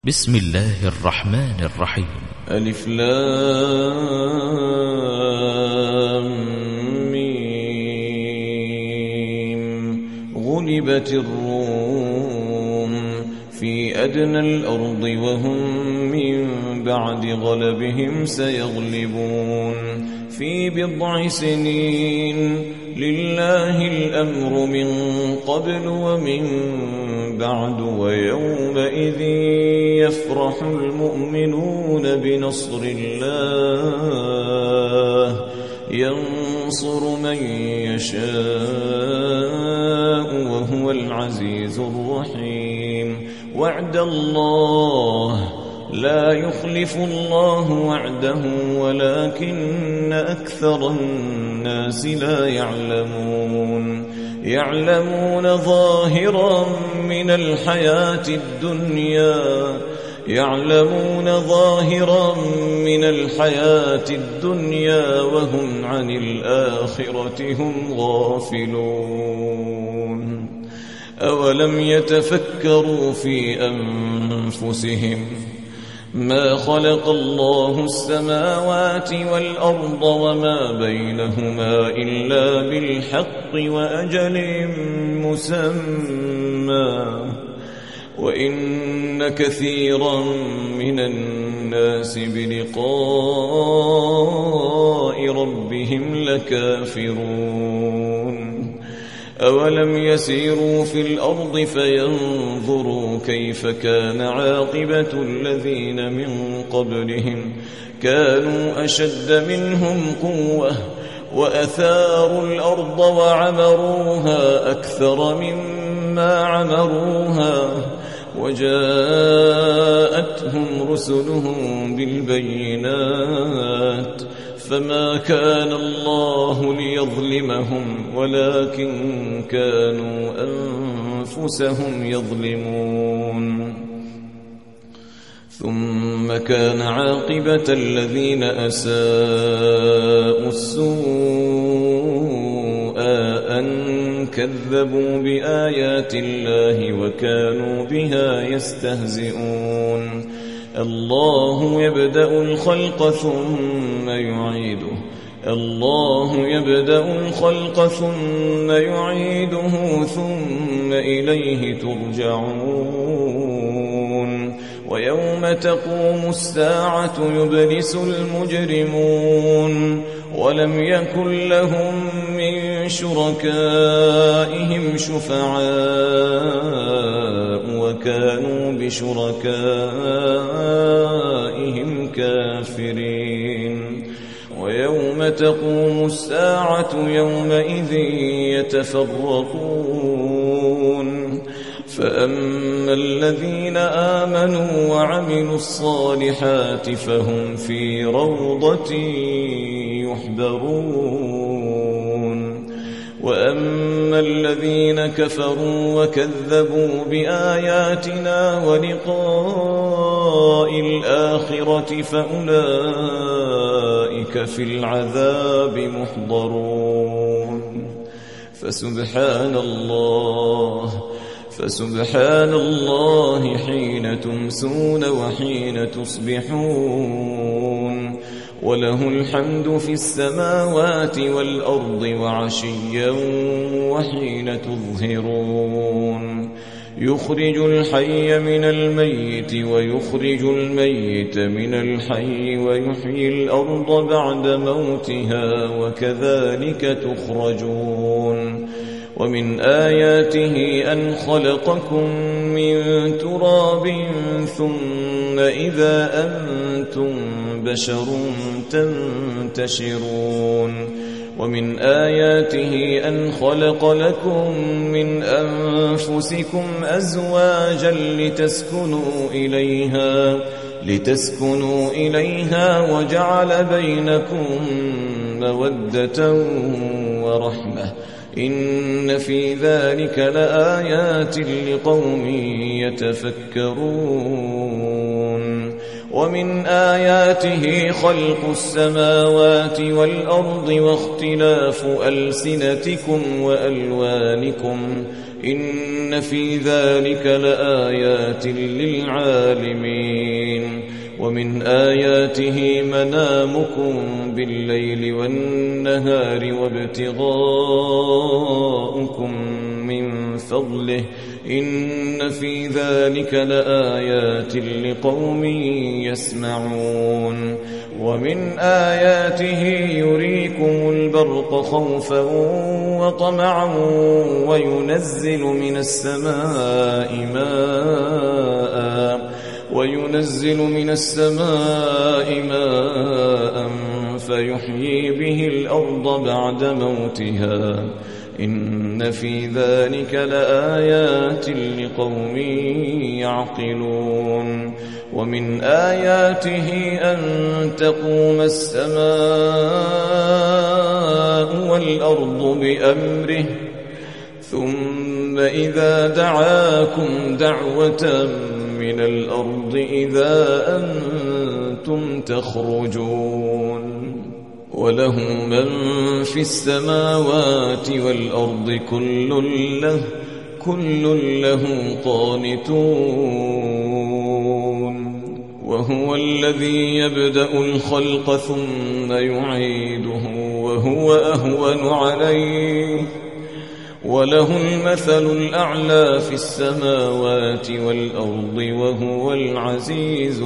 بسم الله الرحمن الرحيم. ألف لام ميم. غلبت الروم في أدنى الأرض وهم من بعد غلبهم سيغلبون في بضع سنين لله الأمر من قبل ومن بعد ويومئذ يفرح المؤمنون بنصر الله ينصر من يشاء وهو العزيز الرحيم. وعد الله لا يخلف الله وعده ولكن أكثر الناس لا يعلمون ظاهرا من الحياة الدنيا وهم عن الآخرة هم غافلون. أولم يتفكروا في أنفسهم ما خلق الله السماوات والأرض وما بينهما إلا بالحق وأجل مسمى وإن كثيرا من الناس بلقاء ربهم لكافرون. أولم يسيروا في الأرض فينظروا كيف كان عاقبة الذين من قبلهم كانوا أشد منهم قوة وأثاروا الأرض وعمروها أكثر مما عمروها وجاءتهم رسلهم بالبينات فما كان الله ليظلمهم ولكن كانوا أنفسهم يظلمون. ثم كان عاقبة الذين أساءوا السوء أن كذبوا بآيات الله وكانوا بها يستهزئون. الله يبدأ الخلق ثم يعيده ثم إليه ترجعون. ويوم تقوم الساعة يبلس المجرمون ولم يكن لهم من شركائهم شفعاء وكانوا بشركائهم كافرين. ويوم تقوم الساعة يومئذ يتفرقون فأما الذين آمنوا وعملوا الصالحات فهم في روضة يحبرون. وأما الذين كفروا وكذبوا بآياتنا ولقاء الآخرة فأولئك في العذاب محضرون. فسبحان الله حين تمسون وحين تصبحون وله الحمد في السماوات والأرض وعشيا وحين تظهرون. يخرج الحي من الميت ويخرج الميت من الحي ويحيي الأرض بعد موتها وكذلك تخرجون. ومن آياته أن خلقكم من تراب ثم إذا أنتم بشر تنتشرون. ومن آياته أن خلق لكم من أنفسكم أزواجا لتسكنوا إليها وجعل بينكم مودة ورحمة إن في ذلك لآيات لقوم يتفكرون. ومن آياته خلق السماوات والأرض واختلاف ألسنتكم وألوانكم إن في ذلك لآيات للعالمين ومن آياته منامكم بالليل والنهار وابتغاؤكم من فضله إن في ذلك لآيات لقوم يسمعون ومن آياته يريكم البرق خوفا وطمعا وينزل من السماء ماء فيحيي به الأرض بعد موتها إن في ذلك لآيات لقوم يعقلون ومن آياته أن تقوم السماء والأرض بأمره ثم إذا دعاكم دعوة من الأرض إذا أنتم تخرجون وله من في السماوات والأرض كل له قانتون وهو الذي يبدأ الخلق ثم يعيده وهو أهون عليه وله المثل الأعلى في السماوات والأرض وهو العزيز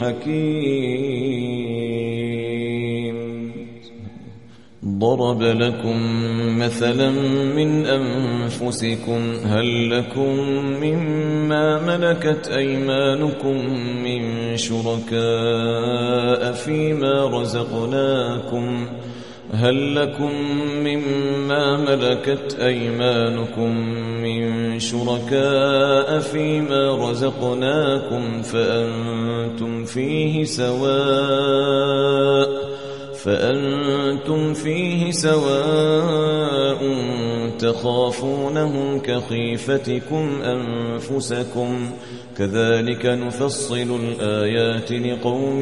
الحكيم ضرب لكم مثلا من أنفسكم هل لكم مما ملكت أيمانكم من شركاء فيما رزقناكم هل لكم مما ملكت أيمانكم من شركاء فيما رزقناكم فأنتم فيه سواء تخافونهم كخيفتكم أنفسكم كذلك نفصل الآيات لقوم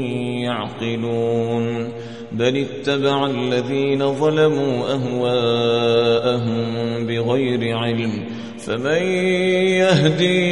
يعقلون بل اتبع الذين ظلموا أهواءهم بغير علم فمن يهدي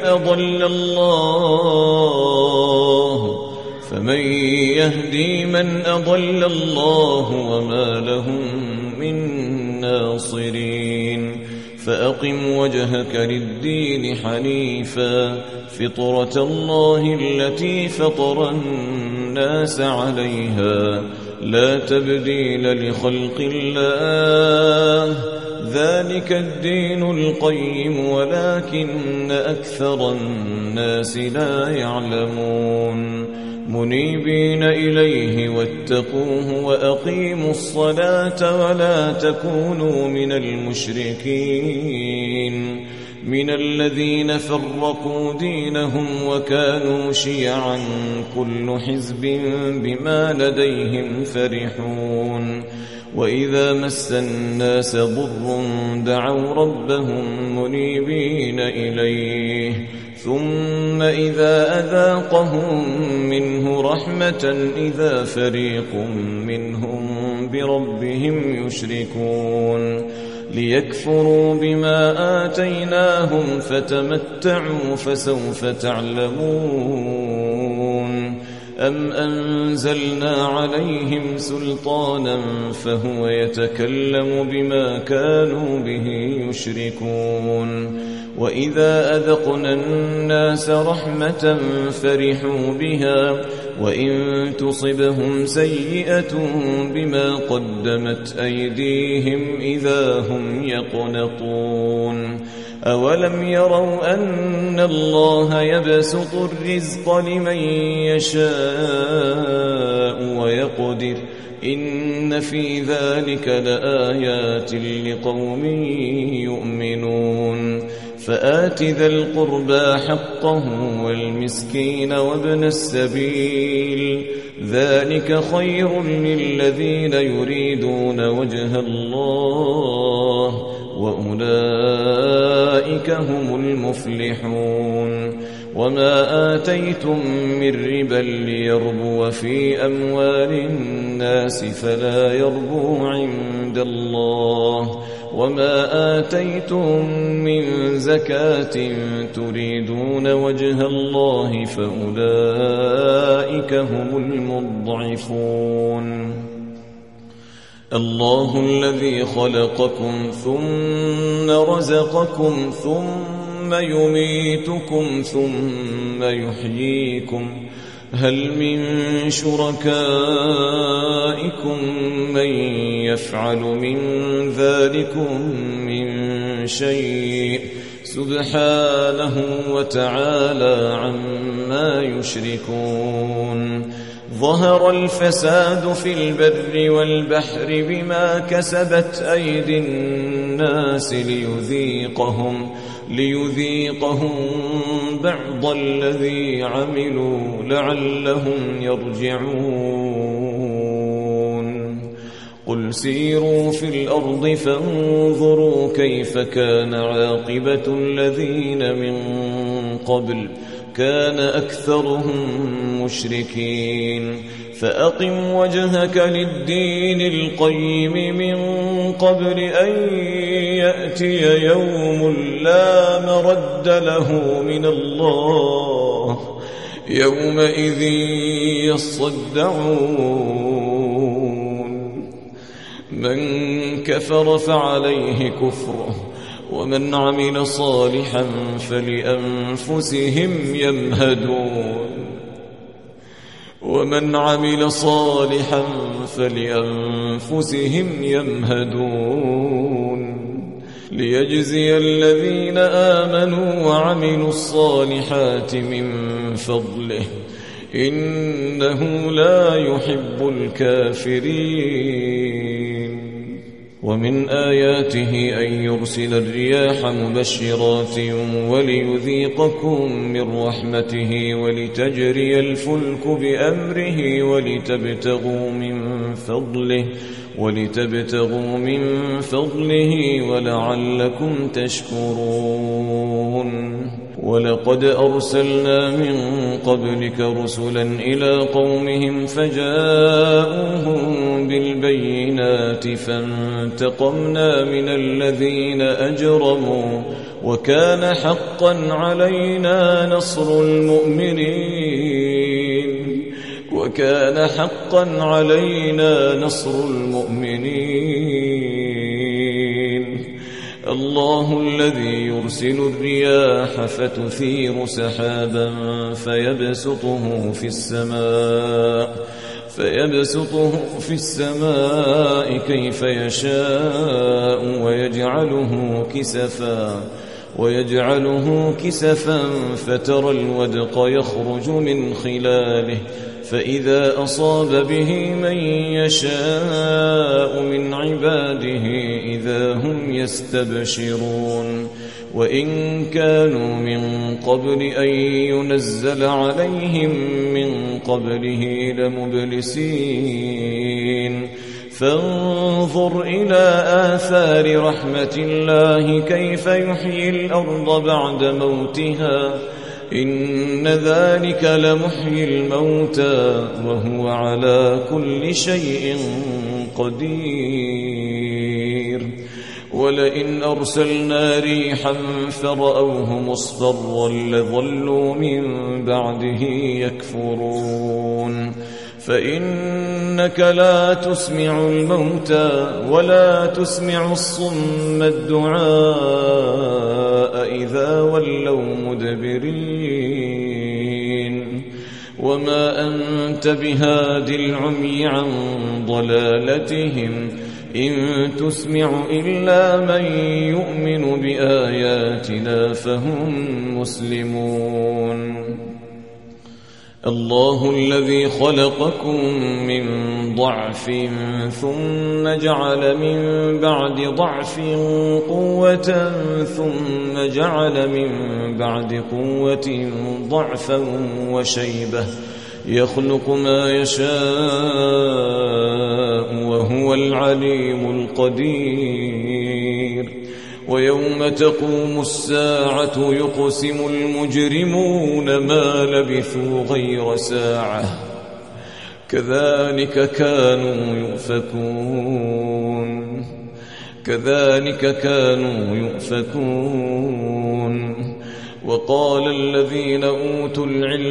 من أضل الله وما لهم من ناصرين فأقم وجهك للدين حنيفا فطرة الله التي فطر الناس عليها لا تبديل لخلق الله ذلك الدين القيم ولكن أكثر الناس لا يعلمون منيبين إليه واتقوه وأقيموا الصلاة ولا تكونوا من المشركين من الذين فرقوا دينهم وكانوا شيعا كل حزب بما لديهم فرحون وإذا مس الناس ضر دعوا ربهم منيبين إليه ثم إذا أذاقهم منه رحمة إذا فريق منهم بربهم يشركون ليكفروا بما آتيناهم فتمتعوا فسوف تعلمون أم أنزلنا عليهم سلطانا فهو يتكلم بما كانوا به يشركون وإذا أذقنا الناس رحمة فرحوا بها وإن تصبهم سيئة بما قدمت أيديهم إذا هم يقنطون أولم يروا أن الله يبسط الرزق لمن يشاء ويقدر إن في ذلك لآيات لقوم يؤمنون فآت ذا القربى حقه والمسكين وابن السبيل ذلك خير للذين يريدون وجه الله وأولئك هم المفلحون وما آتيتم من ربا ليربو في أموال الناس فلا يربو عند الله وما آتيتم من زكاة تريدون وجه الله فأولئك هم المضعفون. الله الذي خلقكم ثم رزقكم ثم يميتكم ثم يحييكم هل من شركائكم من يفعل من ذلكم من شيء سبحانه وتعالى عما يشركون. ظهر الفساد في البر والبحر بما كسبت أيدي الناس ليذيقهم بعض الذي عملوا لعلهم يرجعون. قل سيروا في الأرض فانظروا كيف كان عاقبة الذين من قبل كان أكثرهم مشركين. فأقم وجهك للدين القيم من قبل أن يأتي يوم لا مرد له من الله يومئذ يصدعون. من كفر فعليه كفره ومن عمل صالحا فلأنفسهم يمهدون ليجزي الذين آمنوا وعملوا الصالحات من فضله إنه لا يحب الكافرين. ومن آياته أن يرسل الرياح مبشرات وليذيقكم من رحمته ولتجري الفلك بأمره ولتبتغوا من فضله ولعلكم تشكرون. ولقد أرسلنا من قبلك رسلا إلى قومهم فجاءوهم بالبينات فانتقمنا من الذين أجرموا وكان حقا علينا نصر المؤمنين. الله الذي يرسل الرياح فتثير سحابا فيبسطه في السماء كيف يشاء ويجعله كسفا فترى الودق يخرج من خلاله فإذا أصاب به من يشاء من عباده إذا هم يستبشرون. وإن كانوا من قبل أن ينزل عليهم من قبله لمبلسين. فانظر إلى آثار رحمة الله كيف يحيي الأرض بعد موتها إن ذلك لمحيي الموتى وهو على كل شيء قدير. ولئن أرسلنا ريحا فرأوه مصفرا لظلوا من بعده يكفرون. فإنك لا تسمع الموتى ولا تسمع الصم الدعاء إذا ولوا مدبرين. وما أنت بهاد العمي عن ضلالتهم إن تسمع إلا من يؤمن بآياتنا فهم مسلمون. الله الذي خلقكم من ضعف ثم جعل من بعد ضعف قوة ثم جعل من بعد قوة ضعفا وشيبة يخلق ما يشاء وهو العليم القدير. ويوم تقوم الساعة يقسم المجرمون ما لبثوا غير ساعة كذلك كانوا يؤفكون وقال الذين أوتوا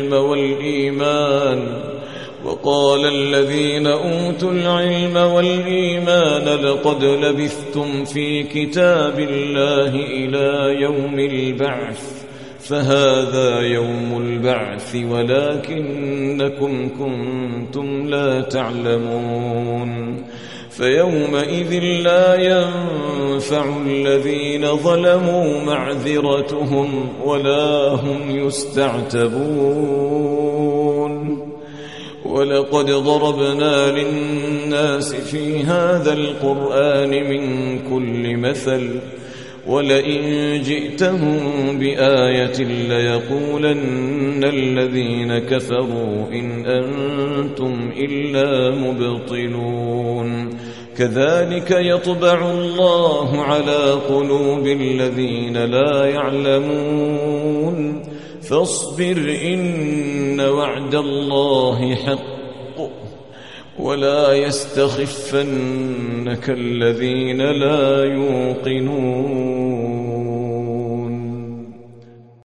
العلم والإيمان لقد لبثتم في كتاب الله إلى يوم البعث فهذا يوم البعث ولكنكم كنتم لا تعلمون فيومئذ لا ينفع الذين ظلموا معذرتهم ولا هم يستعتبون ولقد ضربنا للناس في هذا القرآن من كل مثل ولئن جئتهم بآية ليقولن الذين كفروا إن أنتم إلا مبطلون كذلك يطبع الله على قلوب الذين لا يعلمون فاصبر إن وعد الله حق ولا يستخفنك الذين لا يوقنون